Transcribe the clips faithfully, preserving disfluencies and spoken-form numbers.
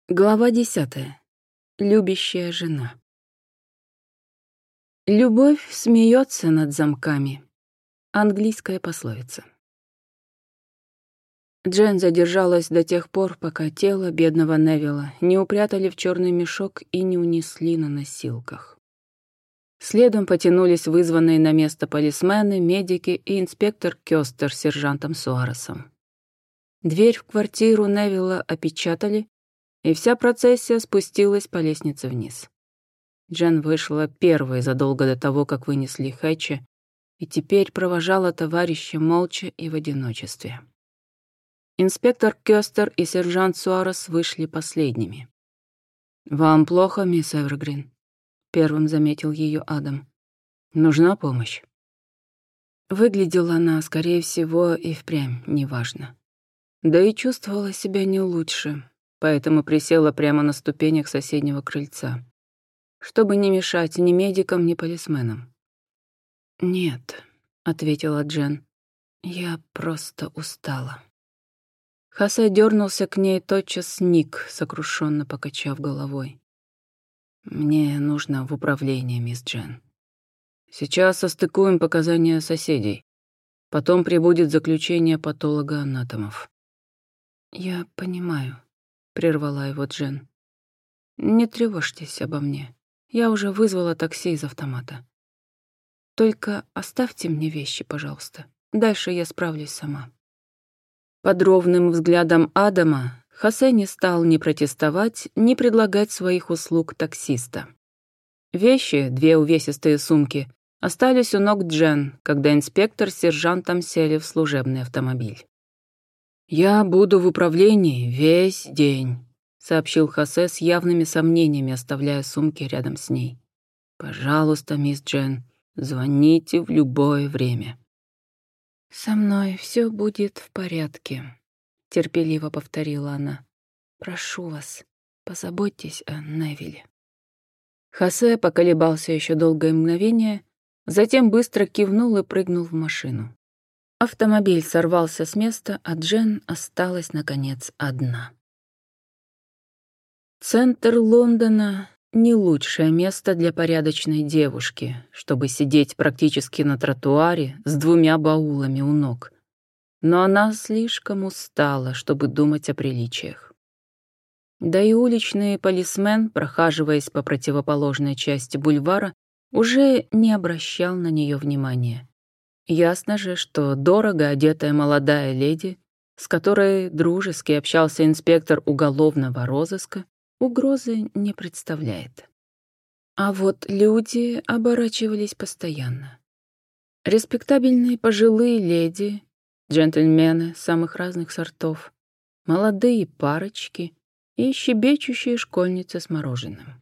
Глава десятая. Любящая жена. Любовь смеется над замками. Английская пословица. Джен задержалась до тех пор, пока тело бедного Невилла не упрятали в черный мешок и не унесли на носилках. Следом потянулись вызванные на место полисмены, медики и инспектор Кёстер с сержантом Суаресом. Дверь в квартиру Невилла опечатали, и вся процессия спустилась по лестнице вниз. Джен вышла первой задолго до того, как вынесли Хэтча, и теперь провожала товарища молча и в одиночестве. Инспектор Кёстер и сержант Суарес вышли последними. «Вам плохо, мисс Эвергрин?» — первым заметил ее Адам. «Нужна помощь?» Выглядела она, скорее всего, и впрямь неважно. Да и чувствовала себя не лучше, поэтому присела прямо на ступенях соседнего крыльца, чтобы не мешать ни медикам, ни полисменам. «Нет», — ответила Джен, — «я просто устала». Хосе дернулся к ней, тотчас сник, сокрушенно покачав головой. «Мне нужно в управление, мисс Джен. Сейчас состыкуем показания соседей. Потом прибудет заключение патолога-анатомов». «Я понимаю», — прервала его Джен. «Не тревожьтесь обо мне. Я уже вызвала такси из автомата. Только оставьте мне вещи, пожалуйста. Дальше я справлюсь сама». Под ровным взглядом Адама Хосе не стал ни протестовать, ни предлагать своих услуг таксиста. Вещи, две увесистые сумки, остались у ног Джен, когда инспектор с сержантом сели в служебный автомобиль. «Я буду в управлении весь день», — сообщил Хосе с явными сомнениями, оставляя сумки рядом с ней. «Пожалуйста, мисс Джен, звоните в любое время». «Со мной все будет в порядке», — терпеливо повторила она. «Прошу вас, позаботьтесь о Невилле». Хосе поколебался еще долгое мгновение, затем быстро кивнул и прыгнул в машину. Автомобиль сорвался с места, а Джен осталась, наконец, одна. Центр Лондона — не лучшее место для порядочной девушки, чтобы сидеть практически на тротуаре с двумя баулами у ног. Но она слишком устала, чтобы думать о приличиях. Да и уличный полисмен, прохаживаясь по противоположной части бульвара, уже не обращал на нее внимания. Ясно же, что дорого одетая молодая леди, с которой дружески общался инспектор уголовного розыска, угрозы не представляет. А вот люди оборачивались постоянно. Респектабельные пожилые леди, джентльмены самых разных сортов, молодые парочки и щебечущие школьницы с мороженым.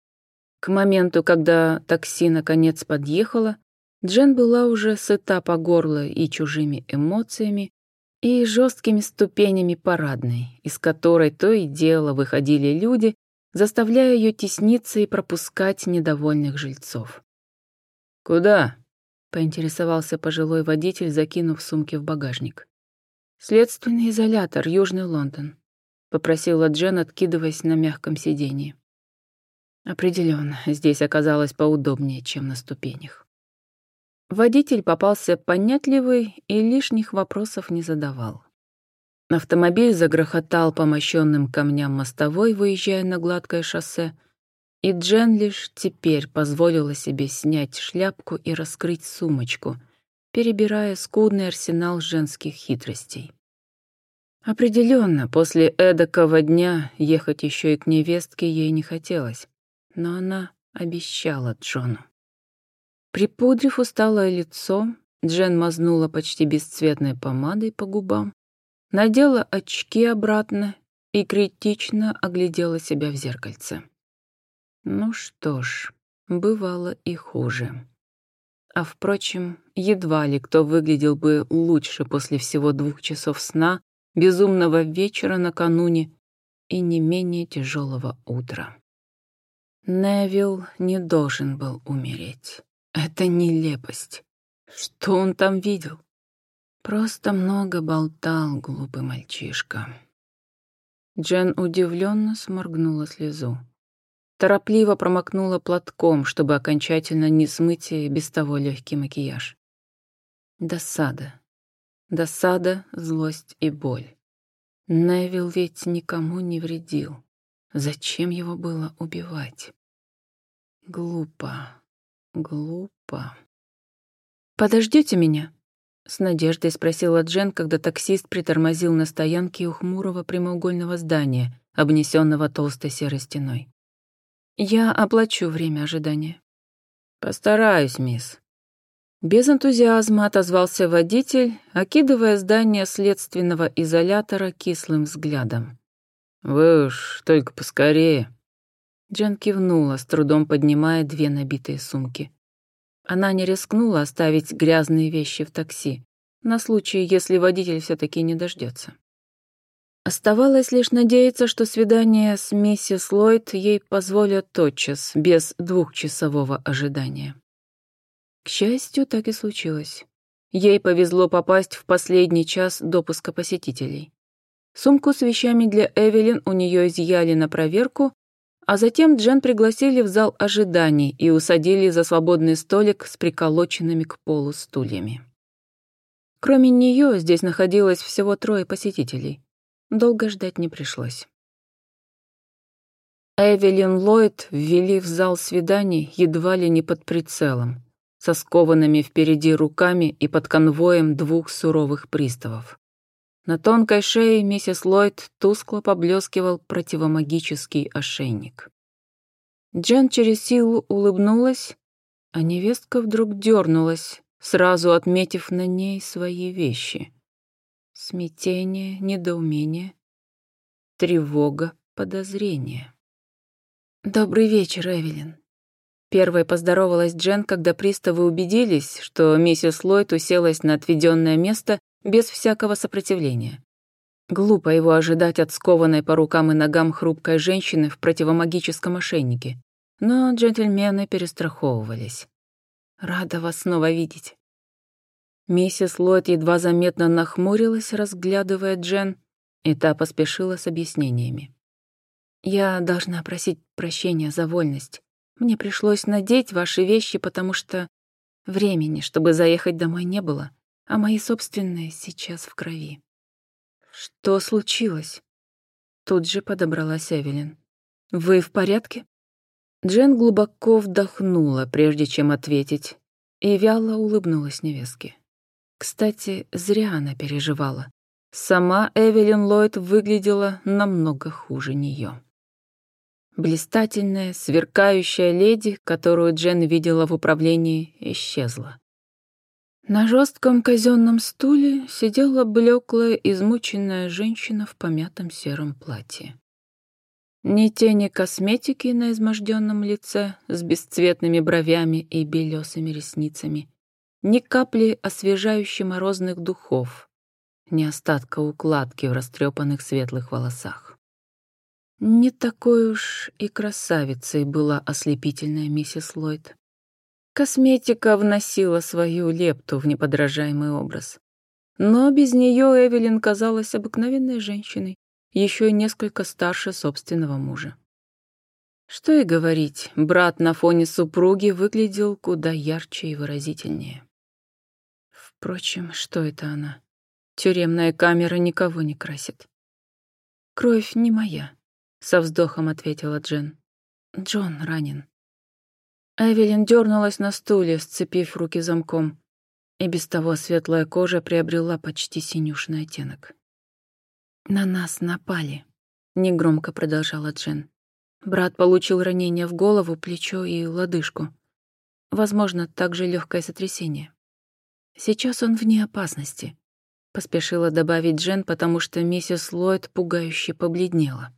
К моменту, когда такси наконец подъехало, Джен была уже сыта по горло и чужими эмоциями, и жесткими ступенями парадной, из которой то и дело выходили люди, заставляя ее тесниться и пропускать недовольных жильцов. «Куда?» — поинтересовался пожилой водитель, закинув сумки в багажник. «Следственный изолятор, Южный Лондон», — попросила Джен, откидываясь на мягком сиденье. Определенно, здесь оказалось поудобнее, чем на ступенях. Водитель попался понятливый и лишних вопросов не задавал. Автомобиль загрохотал по мощенным камням мостовой, выезжая на гладкое шоссе, и Джен лишь теперь позволила себе снять шляпку и раскрыть сумочку, перебирая скудный арсенал женских хитростей. Определенно, после эдакого дня ехать еще и к невестке ей не хотелось, но она обещала Джону. Припудрив усталое лицо, Джен мазнула почти бесцветной помадой по губам, надела очки обратно и критично оглядела себя в зеркальце. Ну что ж, бывало и хуже. А впрочем, едва ли кто выглядел бы лучше после всего двух часов сна, безумного вечера накануне и не менее тяжелого утра. Невилл не должен был умереть. Это нелепость. Что он там видел? Просто много болтал, глупый мальчишка. Джен удивленно сморгнула слезу. Торопливо промокнула платком, чтобы окончательно не смыть и без того легкий макияж. Досада. Досада, злость и боль. Невил ведь никому не вредил. Зачем его было убивать? Глупо. Глупо. «Подождете меня?» — с надеждой спросила Джен, когда таксист притормозил на стоянке у хмурого прямоугольного здания, обнесенного толстой серой стеной. «Я оплачу время ожидания». «Постараюсь, мисс». Без энтузиазма отозвался водитель, окидывая здание следственного изолятора кислым взглядом. «Вы уж только поскорее». Джен кивнула, с трудом поднимая две набитые сумки. Она не рискнула оставить грязные вещи в такси, на случай, если водитель все-таки не дождется. Оставалось лишь надеяться, что свидание с миссис Ллойд ей позволят тотчас, без двухчасового ожидания. К счастью, так и случилось. Ей повезло попасть в последний час допуска посетителей. Сумку с вещами для Эвелин у нее изъяли на проверку, а затем Джен пригласили в зал ожиданий и усадили за свободный столик с приколоченными к полу стульями. Кроме нее здесь находилось всего трое посетителей. Долго ждать не пришлось. Эвелин Ллойд ввели в зал свиданий едва ли не под прицелом, со скованными впереди руками и под конвоем двух суровых приставов. На тонкой шее миссис Ллойд тускло поблескивал противомагический ошейник. Джен через силу улыбнулась, а невестка вдруг дернулась, сразу отметив на ней свои вещи. Смятение, недоумение, тревога, подозрение. «Добрый вечер, Эвелин». Первой поздоровалась Джен, когда приставы убедились, что миссис Ллойд уселась на отведенное место без всякого сопротивления. Глупо его ожидать от скованной по рукам и ногам хрупкой женщины в противомагическом ошейнике. Но джентльмены перестраховывались. «Рада вас снова видеть». Миссис Ллойд едва заметно нахмурилась, разглядывая Джен, и та поспешила с объяснениями. «Я должна просить прощения за вольность. Мне пришлось надеть ваши вещи, потому что времени, чтобы заехать домой, не было, а мои собственные сейчас в крови». «Что случилось?» Тут же подобралась Эвелин. «Вы в порядке?» Джен глубоко вдохнула, прежде чем ответить, и вяло улыбнулась невестке. Кстати, зря она переживала. Сама Эвелин Ллойд выглядела намного хуже нее. Блистательная, сверкающая леди, которую Джен видела в управлении, исчезла. На жестком казенном стуле сидела блеклая, измученная женщина в помятом сером платье. Ни тени косметики на изможденном лице с бесцветными бровями и белесыми ресницами, ни капли освежающих морозных духов, ни остатка укладки в растрепанных светлых волосах. Не такой уж и красавицей была ослепительная миссис Ллойд. Косметика вносила свою лепту в неподражаемый образ. Но без нее Эвелин казалась обыкновенной женщиной, еще и несколько старше собственного мужа. Что и говорить, брат на фоне супруги выглядел куда ярче и выразительнее. Впрочем, что это она? Тюремная камера никого не красит. «Кровь не моя», — со вздохом ответила Джен. «Джон ранен». Эвелин дернулась на стуле, сцепив руки замком, и без того светлая кожа приобрела почти синюшный оттенок. «На нас напали», — негромко продолжала Джен. «Брат получил ранение в голову, плечо и лодыжку. Возможно, также легкое сотрясение. Сейчас он вне опасности», — поспешила добавить Джен, потому что миссис Ллойд пугающе побледнела.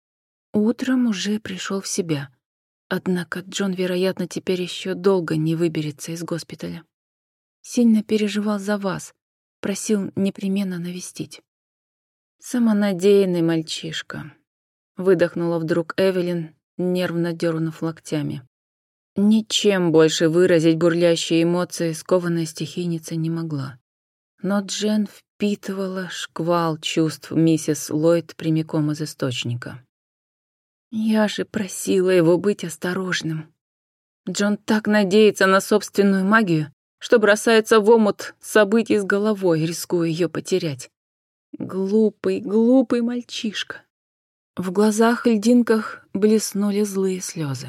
Утром уже пришел в себя. Однако Джон, вероятно, теперь еще долго не выберется из госпиталя. Сильно переживал за вас, просил непременно навестить. «Самонадеянный мальчишка», — выдохнула вдруг Эвелин, нервно дернув локтями. Ничем больше выразить бурлящие эмоции скованная стихийница не могла. Но Джен впитывала шквал чувств миссис Ллойд прямиком из источника. «Я же просила его быть осторожным. Джон так надеется на собственную магию, что бросается в омут событий с головой, рискуя ее потерять. Глупый, глупый мальчишка». В глазах-льдинках блеснули злые слезы.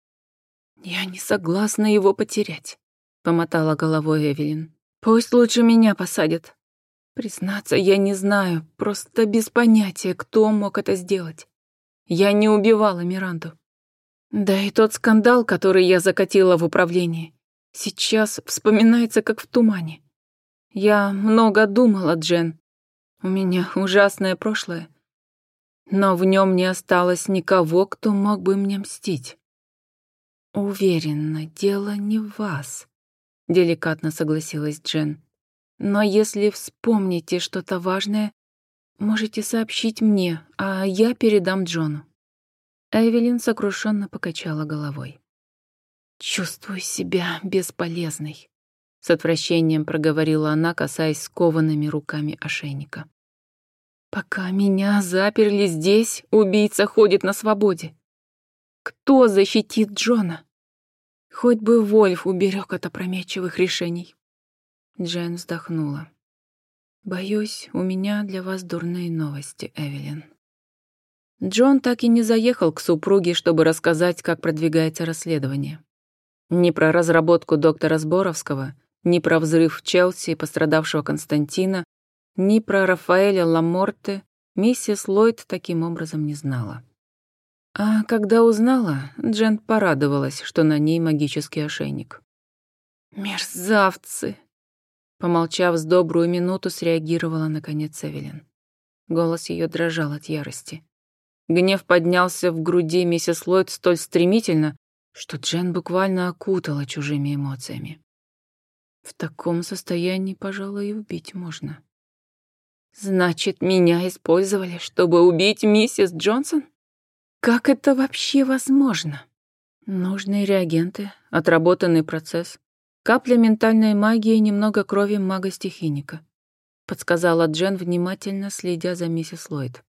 «Я не согласна его потерять», — помотала головой Эвелин. «Пусть лучше меня посадят. Признаться, я не знаю, просто без понятия, кто мог это сделать. Я не убивала Миранду. Да и тот скандал, который я закатила в управлении, сейчас вспоминается как в тумане. Я много думала, Джен. У меня ужасное прошлое. Но в нем не осталось никого, кто мог бы мне мстить. Уверена, дело не в вас, деликатно согласилась Джен. Но если вспомните что-то важное, можете сообщить мне, а я передам Джону. Эвелин сокрушенно покачала головой. «Чувствую себя бесполезной», — с отвращением проговорила она, касаясь скованными руками ошейника. «Пока меня заперли здесь, убийца ходит на свободе. Кто защитит Джона? Хоть бы Вольф уберег от опрометчивых решений». Джен вздохнула. «Боюсь, у меня для вас дурные новости, Эвелин». Джон так и не заехал к супруге, чтобы рассказать, как продвигается расследование. Ни про разработку доктора Сборовского, ни про взрыв в Челси пострадавшего Константина, ни про Рафаэля Ламорте миссис Ллойд таким образом не знала. А когда узнала, Джен порадовалась, что на ней магический ошейник. «Мерзавцы!» Помолчав с добрую минуту, среагировала наконец Эвелин. Голос ее дрожал от ярости. Гнев поднялся в груди миссис Ллойд столь стремительно, что Джен буквально окутала чужими эмоциями. В таком состоянии, пожалуй, и убить можно. «Значит, меня использовали, чтобы убить миссис Джонсон? Как это вообще возможно?» Нужные реагенты, отработанный процесс, капля ментальной магии и немного крови мага-стихийника, подсказала Джен, внимательно следя за миссис Ллойд.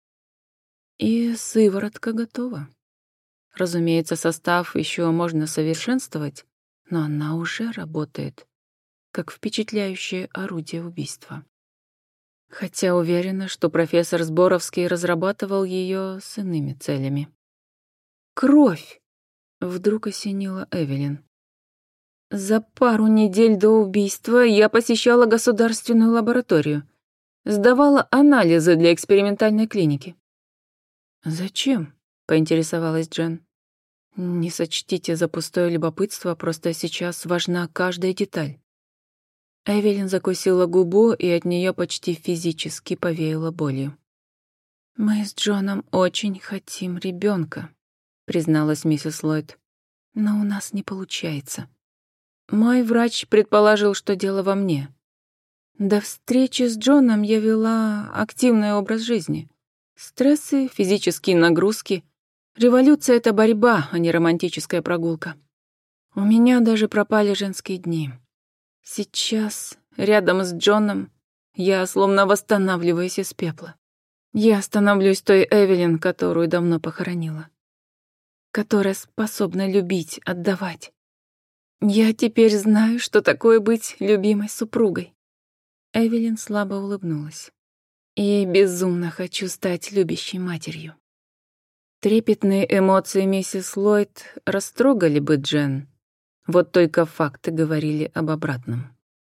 И сыворотка готова. Разумеется, состав еще можно совершенствовать, но она уже работает, как впечатляющее орудие убийства. Хотя уверена, что профессор Сборовский разрабатывал ее с иными целями. «Кровь!» — вдруг осенила Эвелин. «За пару недель до убийства я посещала государственную лабораторию, сдавала анализы для экспериментальной клиники». «Зачем?» — поинтересовалась Джен. «Не сочтите за пустое любопытство, просто сейчас важна каждая деталь». Эвелин закусила губу, и от нее почти физически повеяло болью. «Мы с Джоном очень хотим ребенка», — призналась миссис Ллойд. «Но у нас не получается. Мой врач предположил, что дело во мне. До встречи с Джоном я вела активный образ жизни. Стрессы, физические нагрузки. Революция — это борьба, а не романтическая прогулка. У меня даже пропали женские дни. Сейчас, рядом с Джоном, я словно восстанавливаюсь из пепла. Я становлюсь той Эвелин, которую давно похоронила. Которая способна любить, отдавать. Я теперь знаю, что такое быть любимой супругой». Эвелин слабо улыбнулась. «И безумно хочу стать любящей матерью». Трепетные эмоции миссис Ллойд растрогали бы Джен. Вот только факты говорили об обратном.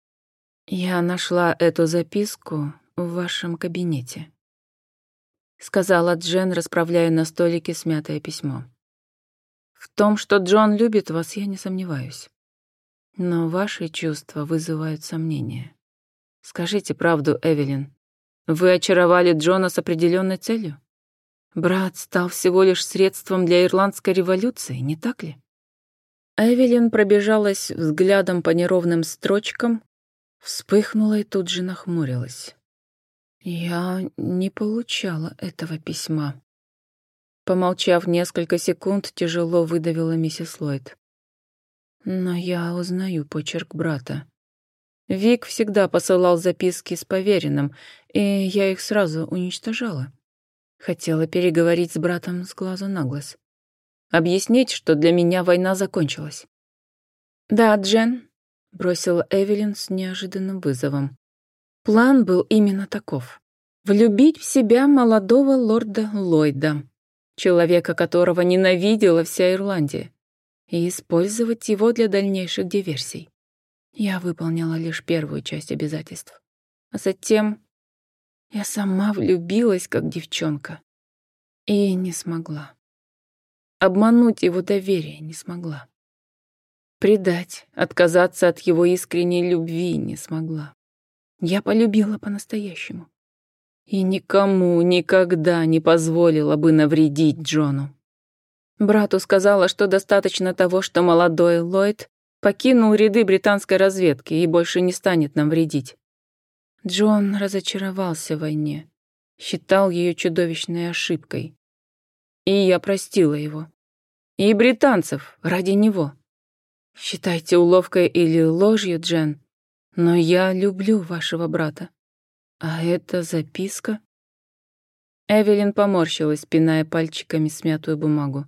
«Я нашла эту записку в вашем кабинете», — сказала Джен, расправляя на столике смятое письмо. «В том, что Джон любит вас, я не сомневаюсь. Но ваши чувства вызывают сомнения. Скажите правду, Эвелин. Вы очаровали Джона с определенной целью? Брат стал всего лишь средством для ирландской революции, не так ли?» Эвелин пробежалась взглядом по неровным строчкам, вспыхнула и тут же нахмурилась. «Я не получала этого письма». Помолчав несколько секунд, тяжело выдавила миссис Ллойд. «Но я узнаю почерк брата. Вик всегда посылал записки с поверенным, и я их сразу уничтожала. Хотела переговорить с братом с глазу на глаз. Объяснить, что для меня война закончилась. «Да, Джен», — бросила Эвелин с неожиданным вызовом. План был именно таков. Влюбить в себя молодого лорда Ллойда, человека, которого ненавидела вся Ирландия, и использовать его для дальнейших диверсий. Я выполнила лишь первую часть обязательств. А затем я сама влюбилась, как девчонка. И не смогла. Обмануть его доверие не смогла. Предать, отказаться от его искренней любви не смогла. Я полюбила по-настоящему. И никому никогда не позволила бы навредить Джону. Брату сказала, что достаточно того, что молодой Ллойд покинул ряды британской разведки и больше не станет нам вредить. Джон разочаровался в войне, считал ее чудовищной ошибкой. И я простила его. И британцев ради него. Считайте уловкой или ложью, Джен, но я люблю вашего брата. А это записка? Эвелин поморщилась, пиная пальчиками смятую бумагу.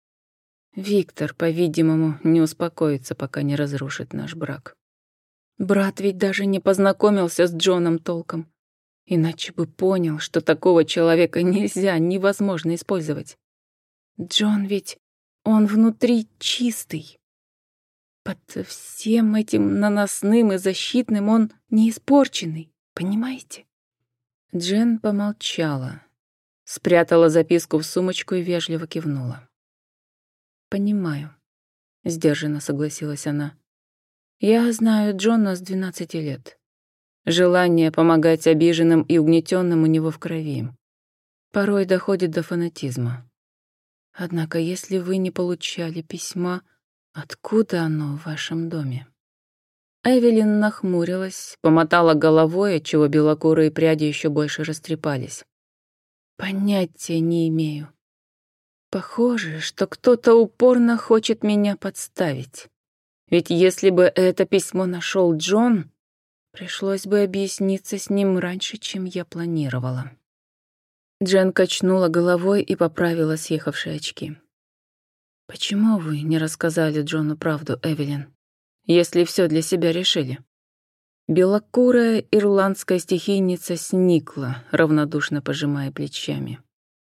Виктор, по-видимому, не успокоится, пока не разрушит наш брак. Брат ведь даже не познакомился с Джоном толком. Иначе бы понял, что такого человека нельзя, невозможно использовать. Джон ведь, он внутри чистый. Под всем этим наносным и защитным он не испорченный, понимаете? Джен помолчала, спрятала записку в сумочку и вежливо кивнула. «Понимаю», — сдержанно согласилась она. «Я знаю Джона с двенадцати лет. Желание помогать обиженным и угнетенным у него в крови. Порой доходит до фанатизма. Однако, если вы не получали письма, откуда оно в вашем доме?» Эвелин нахмурилась, помотала головой, отчего белокурые пряди еще больше растрепались. «Понятия не имею. Похоже, что кто-то упорно хочет меня подставить. Ведь если бы это письмо нашел Джон, пришлось бы объясниться с ним раньше, чем я планировала». Джен качнула головой и поправила съехавшие очки. «Почему вы не рассказали Джону правду, Эвелин, если все для себя решили?» Белокурая ирландская стихийница сникла, равнодушно пожимая плечами.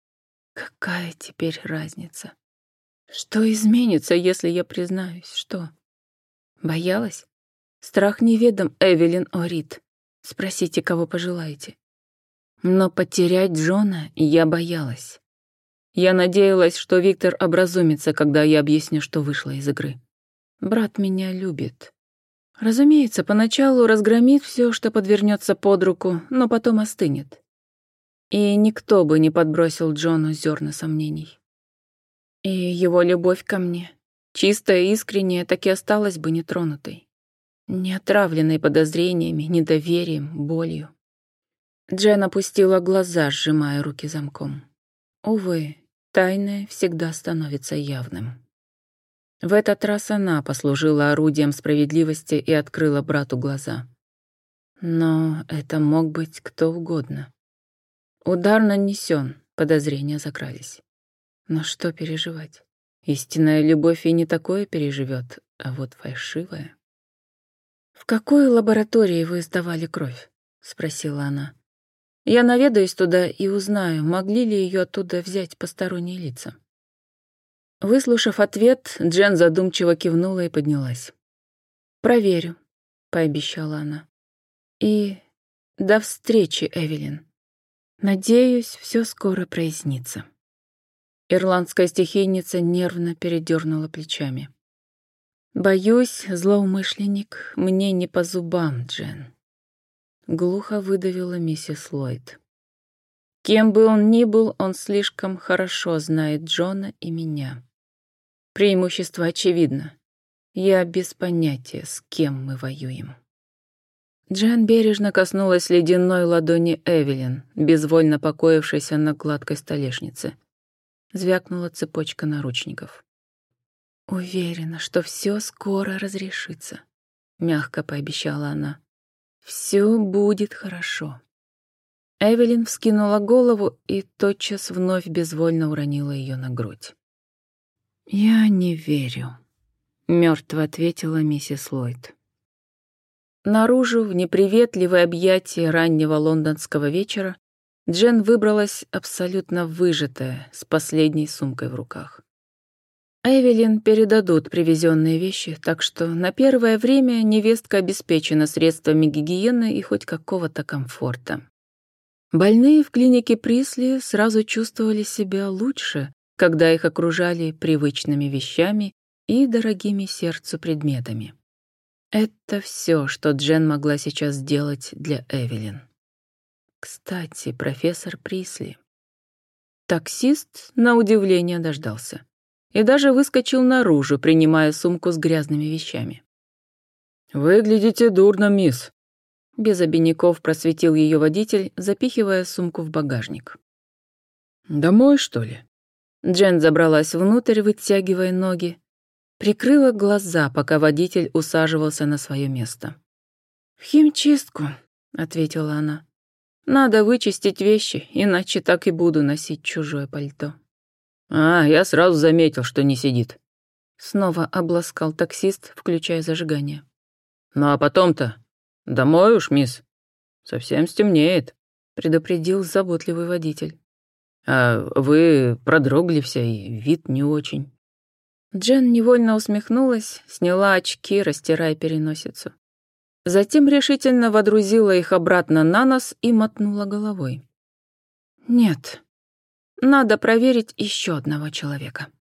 «Какая теперь разница? Что изменится, если я признаюсь? Что? Боялась? Страх неведом, Эвелин Орит. Спросите, кого пожелаете. Но потерять Джона я боялась. Я надеялась, что Виктор образумится, когда я объясню, что вышла из игры. Брат меня любит. Разумеется, поначалу разгромит все, что подвернется под руку, но потом остынет. И никто бы не подбросил Джону зерна сомнений. И его любовь ко мне, чистая и искренняя, так и осталась бы нетронутой, не отравленной подозрениями, недоверием, болью. Джен опустила глаза, сжимая руки замком. Увы, тайное всегда становится явным. В этот раз она послужила орудием справедливости и открыла брату глаза. Но это мог быть кто угодно. Удар нанесен, подозрения закрались. Но что переживать? Истинная любовь и не такое переживет, а вот фальшивая. «В какой лаборатории вы сдавали кровь?» — спросила она. «Я наведаюсь туда и узнаю, могли ли ее оттуда взять посторонние лица». Выслушав ответ, Джен задумчиво кивнула и поднялась. «Проверю», — пообещала она. «И до встречи, Эвелин. Надеюсь, все скоро прояснится». Ирландская стихийница нервно передернула плечами. «Боюсь, злоумышленник мне не по зубам, Джен», — глухо выдавила миссис Ллойд. «Кем бы он ни был, он слишком хорошо знает Джона и меня. Преимущество очевидно. Я без понятия, с кем мы воюем». Джен бережно коснулась ледяной ладони Эвелин, безвольно покоившейся на гладкой столешнице. Звякнула цепочка наручников. «Уверена, что все скоро разрешится», — мягко пообещала она. Все будет хорошо. Эвелин вскинула голову и тотчас вновь безвольно уронила ее на грудь. «Я не верю», — мертво ответила миссис Ллойд. Наружу, в неприветливое объятие раннего лондонского вечера, Джен выбралась абсолютно выжатая, с последней сумкой в руках. Эвелин передадут привезенные вещи, так что на первое время невестка обеспечена средствами гигиены и хоть какого-то комфорта. Больные в клинике Присли сразу чувствовали себя лучше, когда их окружали привычными вещами и дорогими сердцу предметами. Это все, что Джен могла сейчас сделать для Эвелин. Кстати, профессор Присли. Таксист, на удивление, дождался. И даже выскочил наружу, принимая сумку с грязными вещами. «Выглядите дурно, мисс», — без обиняков просветил ее водитель, запихивая сумку в багажник. «Домой, что ли?» Джен забралась внутрь, вытягивая ноги, прикрыла глаза, пока водитель усаживался на свое место. «В химчистку», — ответила она. «Надо вычистить вещи, иначе так и буду носить чужое пальто». «А, я сразу заметил, что не сидит». Снова обласкал таксист, включая зажигание. «Ну а потом-то? Домой уж, мисс. Совсем стемнеет», — предупредил заботливый водитель. «А вы продрогли вся и вид не очень». Джен невольно усмехнулась, сняла очки, растирая переносицу. Затем решительно водрузила их обратно на нос и мотнула головой. «Нет, надо проверить еще одного человека».